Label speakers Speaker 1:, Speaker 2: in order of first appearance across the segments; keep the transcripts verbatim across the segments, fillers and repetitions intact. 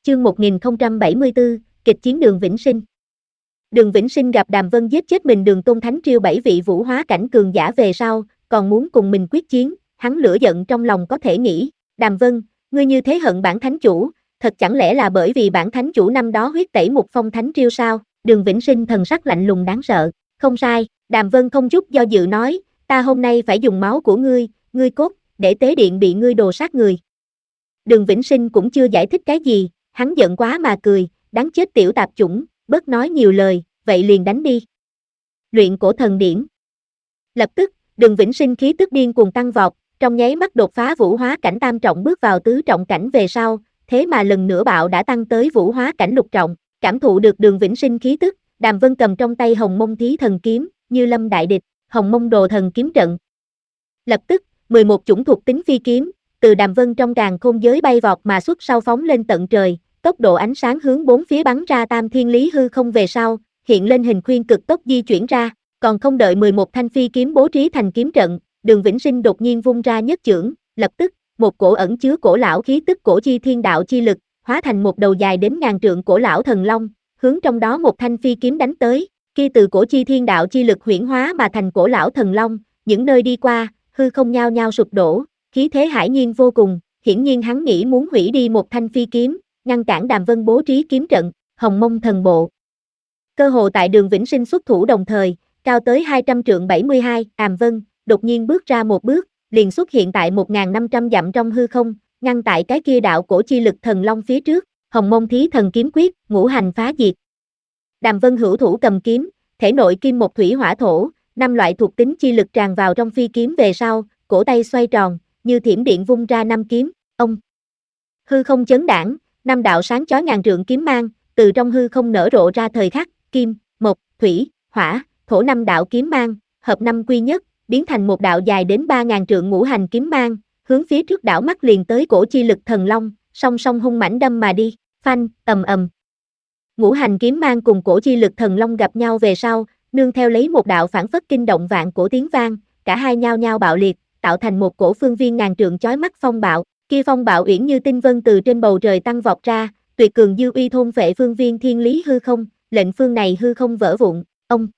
Speaker 1: Chương một nghìn không trăm bảy mươi tư, kịch chiến Đường Vĩnh Sinh. Đường Vĩnh Sinh gặp Đàm Vân giết chết mình Đường Tôn Thánh Triều bảy vị vũ hóa cảnh cường giả về sau, còn muốn cùng mình quyết chiến, hắn lửa giận trong lòng có thể nghĩ, Đàm Vân, ngươi như thế hận bản thánh chủ, thật chẳng lẽ là bởi vì bản thánh chủ năm đó huyết tẩy một phong thánh triều sao? Đường Vĩnh Sinh thần sắc lạnh lùng đáng sợ, không sai, Đàm Vân không chút do dự nói, ta hôm nay phải dùng máu của ngươi, ngươi cốt, để tế điện bị ngươi đồ sát người. Đường Vĩnh Sinh cũng chưa giải thích cái gì, hắn giận quá mà cười, đáng chết tiểu tạp chủng, bớt nói nhiều lời, vậy liền đánh đi. Luyện cổ thần điển. Lập tức, Đường Vĩnh Sinh khí tức điên cuồng tăng vọt, trong nháy mắt đột phá vũ hóa cảnh tam trọng bước vào tứ trọng cảnh về sau, thế mà lần nữa bạo đã tăng tới vũ hóa cảnh lục trọng, cảm thụ được Đường Vĩnh Sinh khí tức, Đàm Vân cầm trong tay Hồng Mông Thí Thần Kiếm, như lâm đại địch, Hồng Mông Đồ Thần Kiếm trận. Lập tức, mười một chủng thuộc tính phi kiếm, từ Đàm Vân trong càn khôn giới bay vọt mà xuất sau phóng lên tận trời, tốc độ ánh sáng hướng bốn phía bắn ra tam thiên lý hư không về sau, hiện lên hình khuyên cực tốc di chuyển ra, còn không đợi mười một thanh phi kiếm bố trí thành kiếm trận, Đường Vĩnh Sinh đột nhiên vung ra nhất chưởng, lập tức, một cổ ẩn chứa cổ lão khí tức cổ chi thiên đạo chi lực, hóa thành một đầu dài đến ngàn trượng cổ lão thần long, hướng trong đó một thanh phi kiếm đánh tới, khi từ cổ chi thiên đạo chi lực huyễn hóa mà thành cổ lão thần long, những nơi đi qua, hư không nhao nhao sụp đổ, khí thế hải nhiên vô cùng, hiển nhiên hắn nghĩ muốn hủy đi một thanh phi kiếm, ngăn cản Đàm Vân bố trí kiếm trận, Hồng Mông Thần Bộ. Cơ hồ tại Đường Vĩnh Sinh xuất thủ đồng thời, cao tới hai trăm trượng bảy mươi hai, Đàm Vân, đột nhiên bước ra một bước, liền xuất hiện tại một nghìn năm trăm dặm trong hư không, ngăn tại cái kia đạo cổ chi lực thần long phía trước, Hồng Mông Thí Thần Kiếm Quyết, ngũ hành phá diệt. Đàm Vân hữu thủ cầm kiếm, thể nội kim một thủy hỏa thổ, năm loại thuộc tính chi lực tràn vào trong phi kiếm về sau, cổ tay xoay tròn, như thiểm điện vung ra năm kiếm, ông. Hư không chấn đãng, năm đạo sáng chói ngàn trượng kiếm mang, từ trong hư không nở rộ ra thời khắc, kim, mộc, thủy, hỏa, thổ năm đạo kiếm mang, hợp năm quy nhất, biến thành một đạo dài đến ba ngàn trượng ngũ hành kiếm mang, hướng phía trước đảo mắt liền tới cổ chi lực thần long, song song hung mãnh đâm mà đi, phanh, ầm ầm. Ngũ hành kiếm mang cùng cổ chi lực thần long gặp nhau về sau, nương theo lấy một đạo phản phất kinh động vạn cổ tiếng vang, cả hai nhao nhao bạo liệt, tạo thành một cổ phương viên ngàn trượng chói mắt phong bạo, kia phong bạo uyển như tinh vân từ trên bầu trời tăng vọt ra, tuyệt cường dư uy thôn phệ phương viên thiên lý hư không, lệnh phương này hư không vỡ vụn, ông.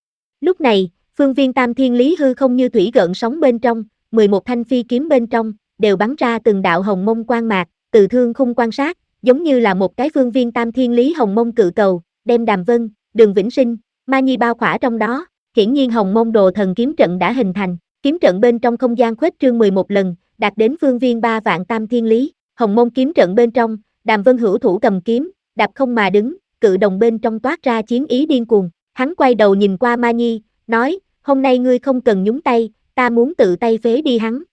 Speaker 1: Lúc này, phương viên tam thiên lý hư không như thủy gợn sóng bên trong, mười một thanh phi kiếm bên trong, đều bắn ra từng đạo hồng mông quang mạc, từ thương khung quan sát, giống như là một cái phương viên tam thiên lý hồng mông cự cầu, đem Đàm Vân, Đường Vĩnh Sinh, Ma Nhi bao khỏa trong đó, hiển nhiên Hồng Mông Đồ Thần Kiếm trận đã hình thành, kiếm trận bên trong không gian khuếch trương mười một lần, đạt đến phương viên ba vạn tam thiên lý, Hồng Mông kiếm trận bên trong, Đàm Vân hữu thủ cầm kiếm, đạp không mà đứng, cự đồng bên trong toát ra chiến ý điên cuồng, hắn quay đầu nhìn qua Ma Nhi, nói, hôm nay ngươi không cần nhúng tay, ta muốn tự tay phế đi hắn.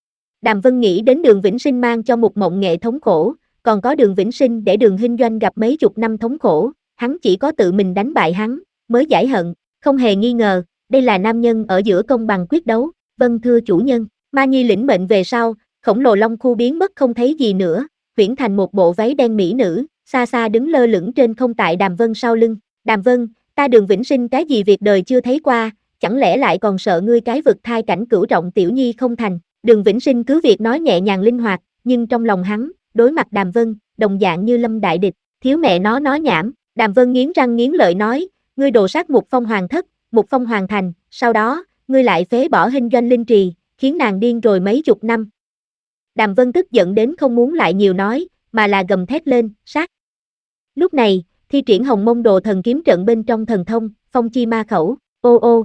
Speaker 1: Đàm Vân nghĩ đến Đường Vĩnh Sinh mang cho một mộng nghệ thống khổ, còn có Đường Vĩnh Sinh để Đường Hinh Doanh gặp mấy chục năm thống khổ, hắn chỉ có tự mình đánh bại hắn, mới giải hận, không hề nghi ngờ, đây là nam nhân ở giữa công bằng quyết đấu, vâng thưa chủ nhân, Ma Nhi lĩnh mệnh về sau, khổng lồ long khu biến mất không thấy gì nữa, huyễn thành một bộ váy đen mỹ nữ, xa xa đứng lơ lửng trên không tại Đàm Vân sau lưng, Đàm Vân, ta Đường Vĩnh Sinh cái gì việc đời chưa thấy qua, chẳng lẽ lại còn sợ ngươi cái vực thai cảnh cửu trọng tiểu nhi không thành, Đường Vĩnh Sinh cứ việc nói nhẹ nhàng linh hoạt, nhưng trong lòng hắn, đối mặt Đàm Vân, đồng dạng như lâm đại địch, thiếu mẹ nó nói nhảm, Đàm Vân nghiến răng nghiến lợi nói, ngươi đồ sát một phong hoàng thất, một phong hoàng thành, sau đó, ngươi lại phế bỏ Hinh Doanh linh trì, khiến nàng điên rồi mấy chục năm. Đàm Vân tức giận đến không muốn lại nhiều nói, mà là gầm thét lên, sát. Lúc này, thi triển Hồng Mông Đồ Thần Kiếm trận bên trong thần thông, phong chi ma khẩu, ô ô.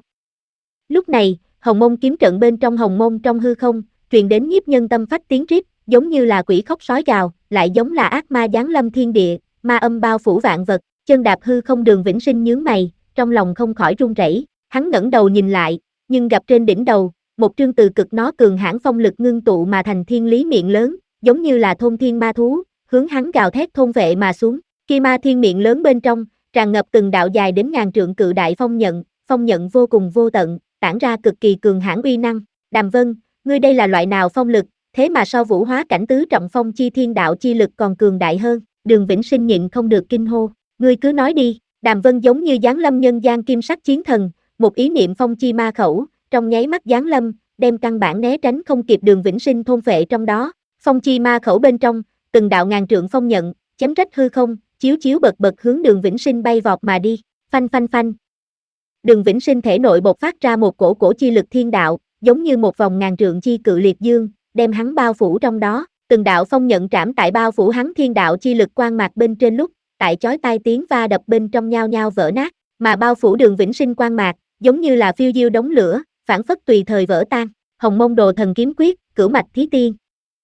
Speaker 1: Lúc này, Hồng Mông kiếm trận bên trong Hồng Mông trong hư không, truyền đến nhiếp nhân tâm phách tiếng rít, giống như là quỷ khóc sói gào, lại giống là ác ma giáng lâm thiên địa, ma âm bao phủ vạn vật, chân đạp hư không Đường Vĩnh Sinh nhướng mày, trong lòng không khỏi run rẩy, hắn ngẩng đầu nhìn lại, nhưng gặp trên đỉnh đầu, một trương từ cực nó cường hãn phong lực ngưng tụ mà thành thiên lý miệng lớn, giống như là thôn thiên ma thú, hướng hắn gào thét thôn vệ mà xuống, kia ma thiên miệng lớn bên trong, tràn ngập từng đạo dài đến ngàn trượng cự đại phong nhận, phong nhận vô cùng vô tận, tản ra cực kỳ cường hãn uy năng, Đàm Vân, ngươi đây là loại nào phong lực, thế mà so vũ hóa cảnh tứ trọng phong chi thiên đạo chi lực còn cường đại hơn, Đường Vĩnh Sinh nhịn không được kinh hô, ngươi cứ nói đi, Đàm Vân giống như giáng lâm nhân gian kim sắc chiến thần, một ý niệm phong chi ma khẩu, trong nháy mắt giáng lâm, đem căn bản né tránh không kịp Đường Vĩnh Sinh thôn phệ trong đó, phong chi ma khẩu bên trong, từng đạo ngàn trượng phong nhận, chém rách hư không, chiếu chiếu bật bật hướng Đường Vĩnh Sinh bay vọt mà đi, phanh phanh phanh. Đường Vĩnh Sinh thể nội bộc phát ra một cổ cổ chi lực thiên đạo, giống như một vòng ngàn trượng chi cự liệt dương, đem hắn bao phủ trong đó, từng đạo phong nhận trảm tại bao phủ hắn thiên đạo chi lực quang mạc bên trên lúc, tại chói tai tiếng va đập bên trong nhao nhao vỡ nát, mà bao phủ Đường Vĩnh Sinh quang mạc, giống như là phiêu diêu đống lửa, phản phất tùy thời vỡ tan. Hồng Mông Đồ Thần Kiếm Quyết, Cửu Mạch Thí Tiên.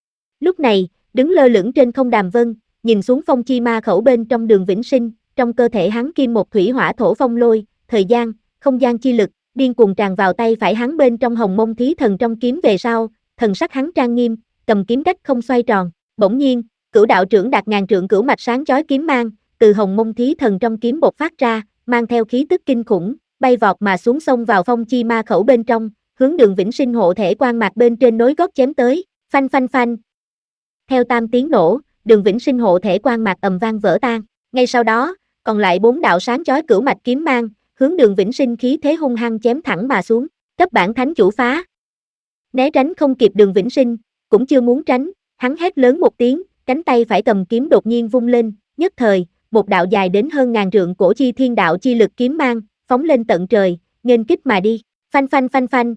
Speaker 1: Lúc này, đứng lơ lửng trên không Đàm Vân, nhìn xuống phong chi ma khẩu bên trong Đường Vĩnh Sinh, trong cơ thể hắn kim một thủy hỏa thổ phong lôi, thời gian, không gian chi lực, điên cuồng tràn vào tay phải hắn bên trong Hồng Mông Thí Thần trong kiếm về sau, thần sắc hắn trang nghiêm, cầm kiếm cách không xoay tròn, bỗng nhiên, Cửu Đạo Trưởng đạt ngàn trượng cửu mạch sáng chói kiếm mang, từ Hồng Mông Thí Thần trong kiếm bộc phát ra, mang theo khí tức kinh khủng, bay vọt mà xuống sông vào phong chi ma khẩu bên trong, hướng Đường Vĩnh Sinh hộ thể quang mạc bên trên nối gót chém tới, phanh phanh phanh. Theo tam tiếng nổ, Đường Vĩnh Sinh hộ thể quang mạc ầm vang vỡ tan. Ngay sau đó, còn lại bốn đạo sáng chói cửu mạch kiếm mang, hướng Đường Vĩnh Sinh khí thế hung hăng chém thẳng mà xuống, cấp bản thánh chủ phá. Né tránh không kịp Đường Vĩnh Sinh, cũng chưa muốn tránh, hắn hét lớn một tiếng, cánh tay phải cầm kiếm đột nhiên vung lên, nhất thời, một đạo dài đến hơn ngàn trượng cổ chi thiên đạo chi lực kiếm mang, phóng lên tận trời, nghênh kích mà đi, phanh phanh phanh phanh.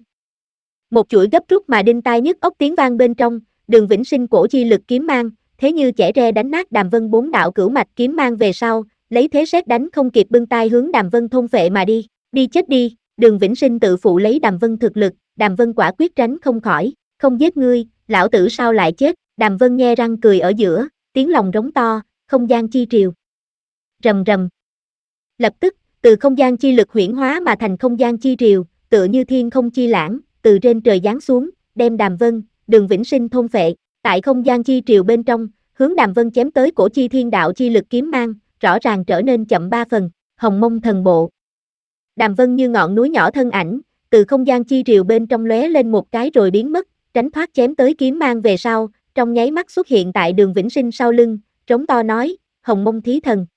Speaker 1: Một chuỗi gấp rút mà đinh tai nhức óc tiếng vang bên trong, Đường Vĩnh Sinh cổ chi lực kiếm mang, thế như chẻ re đánh nát Đàm Vân bốn đạo cửu mạch kiếm mang về sau, lấy thế sét đánh không kịp bưng tay hướng Đàm Vân thôn phệ mà đi, đi chết đi, Đường Vĩnh Sinh tự phụ lấy Đàm Vân thực lực, Đàm Vân quả quyết tránh không khỏi, không giết ngươi, lão tử sao lại chết, Đàm Vân nhe răng cười ở giữa, tiếng lòng rống to, không gian chi triều. Rầm rầm. Lập tức, từ không gian chi lực huyễn hóa mà thành không gian chi triều, tựa như thiên không chi lãng, từ trên trời giáng xuống, đem Đàm Vân, Đường Vĩnh Sinh thôn phệ, tại không gian chi triều bên trong, hướng Đàm Vân chém tới cổ chi thiên đạo chi lực kiếm mang, rõ ràng trở nên chậm ba phần, Hồng Mông Thần Bộ. Đàm Vân như ngọn núi nhỏ thân ảnh, từ không gian chi triều bên trong lóe lên một cái rồi biến mất, tránh thoát chém tới kiếm mang về sau, trong nháy mắt xuất hiện tại Đường Vĩnh Sinh sau lưng, trống to nói, Hồng Mông Thí Thần.